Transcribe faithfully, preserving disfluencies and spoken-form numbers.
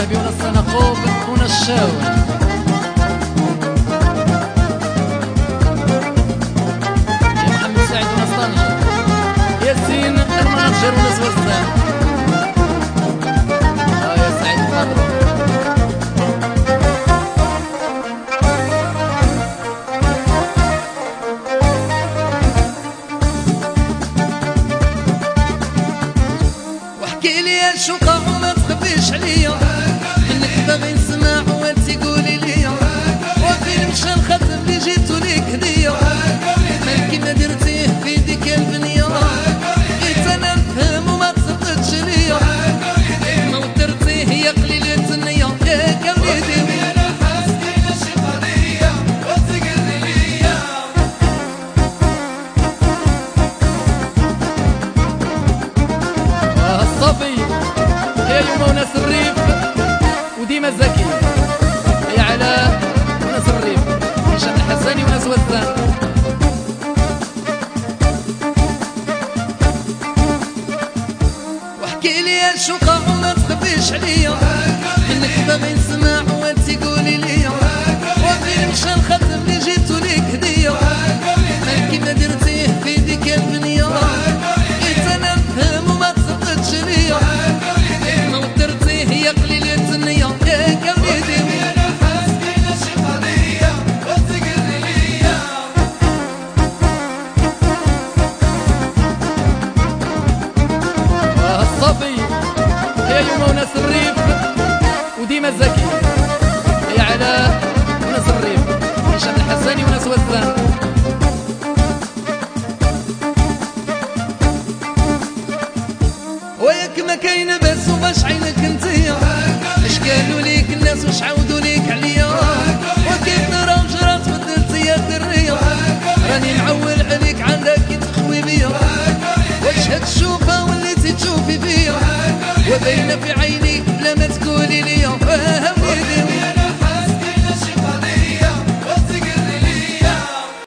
الوهبي وناس سنقوب وناس الشاوي. يا محمد سعيد وناس طنجة، ياسين المناجر وناس وزان. اه يا سعيد مبروك. واحكي لي يا شوقة وما تخبيش عليا، منك باغي نسمع وانتي قولي ليا، وفين مشى الخاتم اللي جيتو ليك هدية، مالكي ما درتيه في ديك البنية، بغيت انا نفهم وما تصدقش ليا، ما ودرتيه يا قليلة النية يا وليدي. انا حاسبين شي قضية وتقلي ليا. اه الصبي يا يوم وناس الريف وديما زكي، يا علاء وناس الريف، هشام الحساني وناس وزان. واحكي لي يا شوقة وما تخبيش عليا، منك باغي نسمع وانتي قولي ليا، وفين مشى الخاتم اللي جيتو ليك هدية، مالكي ما درتيه في ديك البنية، بغيت انا نفهم وما تصدقش ليا، ما ودرتيه يا قليلة النية يا وليدي. انا حاسبين شي قضية وتقلي ليا. اه الصبي يا يوم وناس الريف وديما زكي، يا علاء وناس الريف، هشام الحساني وناس وزان. وياك ما كاين باس وباش عينك انتيا، اش قالوا ليك الناس واش عاودوا ليك عليا،